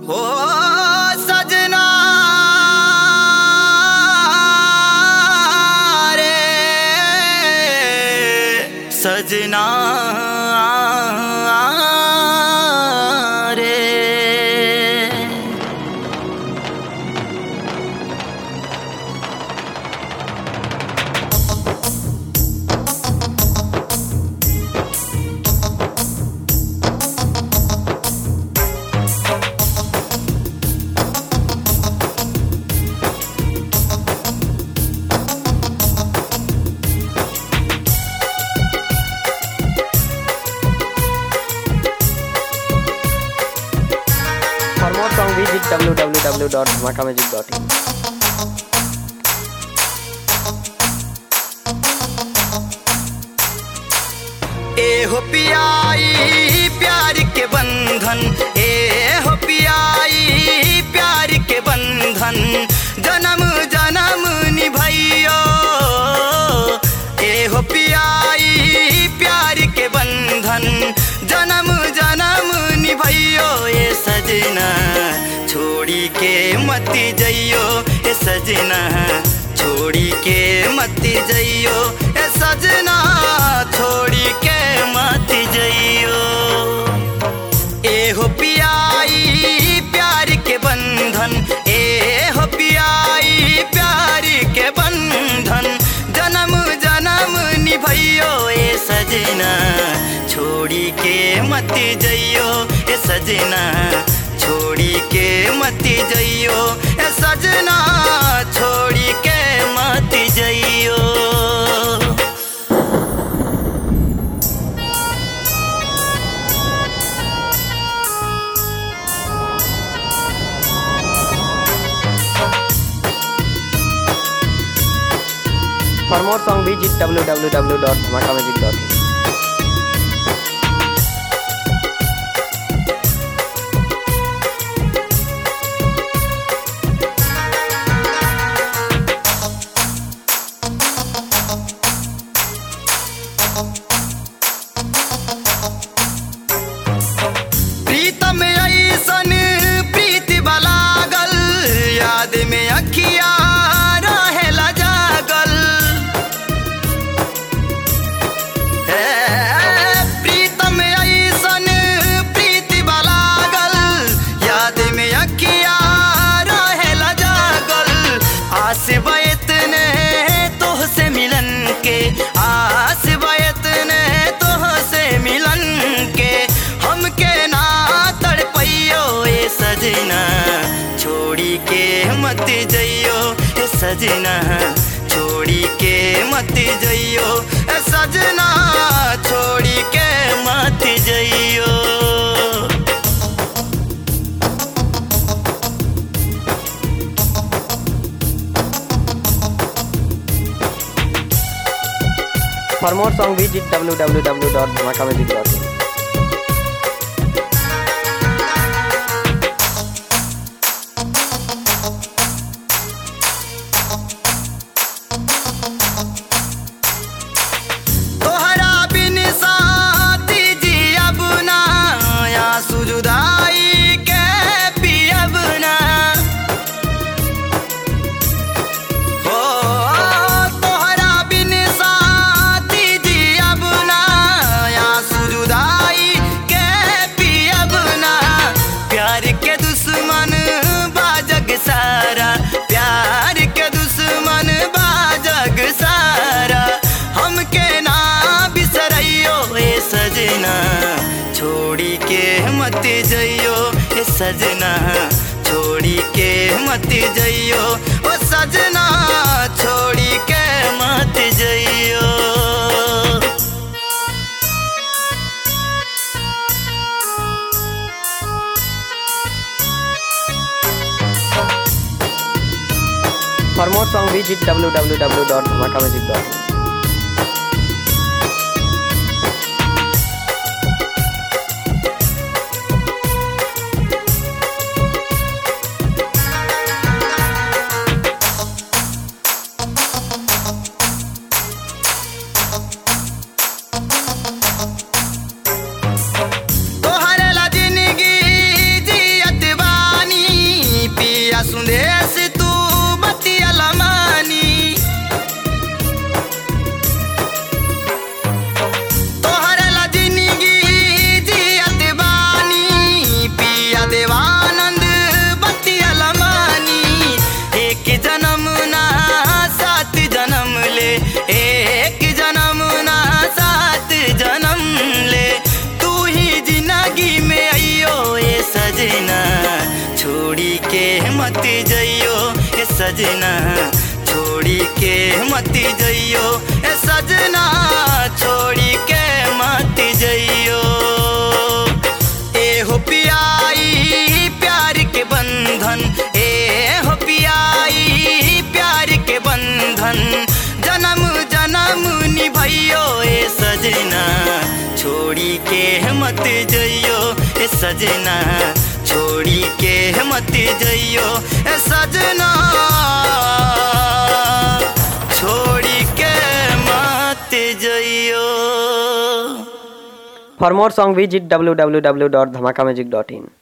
हो सजना रे सजना रे। For more song visit www.dhamakamusic.in। ए हो पियाई प्यार के बंधन, ए हो पियाई प्यार के बंधन, जन्म जन्म निभाइयो। ए हो पियाई प्यार के बंधन, जन्म जन्म निभाइयो। ए सजना छोड़ी के मत जइयो, ए सजना छोड़ी के मत जइयो, ए सजना छोड़ी के मत जइयो। ए हो पियाई प्यार के बंधन, ए हो पियाई प्यार के बंधन, जन्म जन्म निभाइयो। ए सजना छोड़ी के मत जइयो, ए सजना छोड़ी के मत जइयो, ए सजना छोड़ी के मत जइयो। For more song visit www.dhamakamusic.in। प्रीतम ऐसन प्रीति बलागल, याद में अखिया रहेला जागल। हे प्रीतम ऐसन प्रीति बलागल, याद में अखिया रहेला जागल। आस बयतने तोहसे मिलन के, आस बयतने तोहसे मिलन के, हमके ना तड़पइयो। ए सजना छोड़ी के मत जइयो, ए सजना छोड़ी के मत जइयो, ए सजना छोड़ी के मत जइयो। For more song visit www.dhamakamusic.in। तोहरा बिन साथी जियब ना, आंसू जुदाई के पियब ना। हो तोहरा बिन साथी जियब ना, आंसू जुदाई के पियब ना। प्यार के दुश्मन बाजग सारा, प्यार के दुश्मन बाजग सारा, हमके ना बिसरइयो। ए सजना छोड़ी के मत जइयो, ए सजना छोड़ी के मत जइयो, ओ सजना छोड़ी के मत जइयो। For more song visit www.dhamakamusic.in। तोहरे ला जिंदगी जियत बानी, सजना छोड़ी के मत जइयो ए सजना छोड़ी के मत जइयो। ए हो पियाई प्यार के बंधन, ए हो पियाई प्यार के बंधन जन्म जन्म निभइयो ए सजना छोड़ी के मत जइयो ए सजना छोड़ी के मत जइयो ए सजना छोड़ी के मत जइयो। For more song visit www.dhamakamusic.in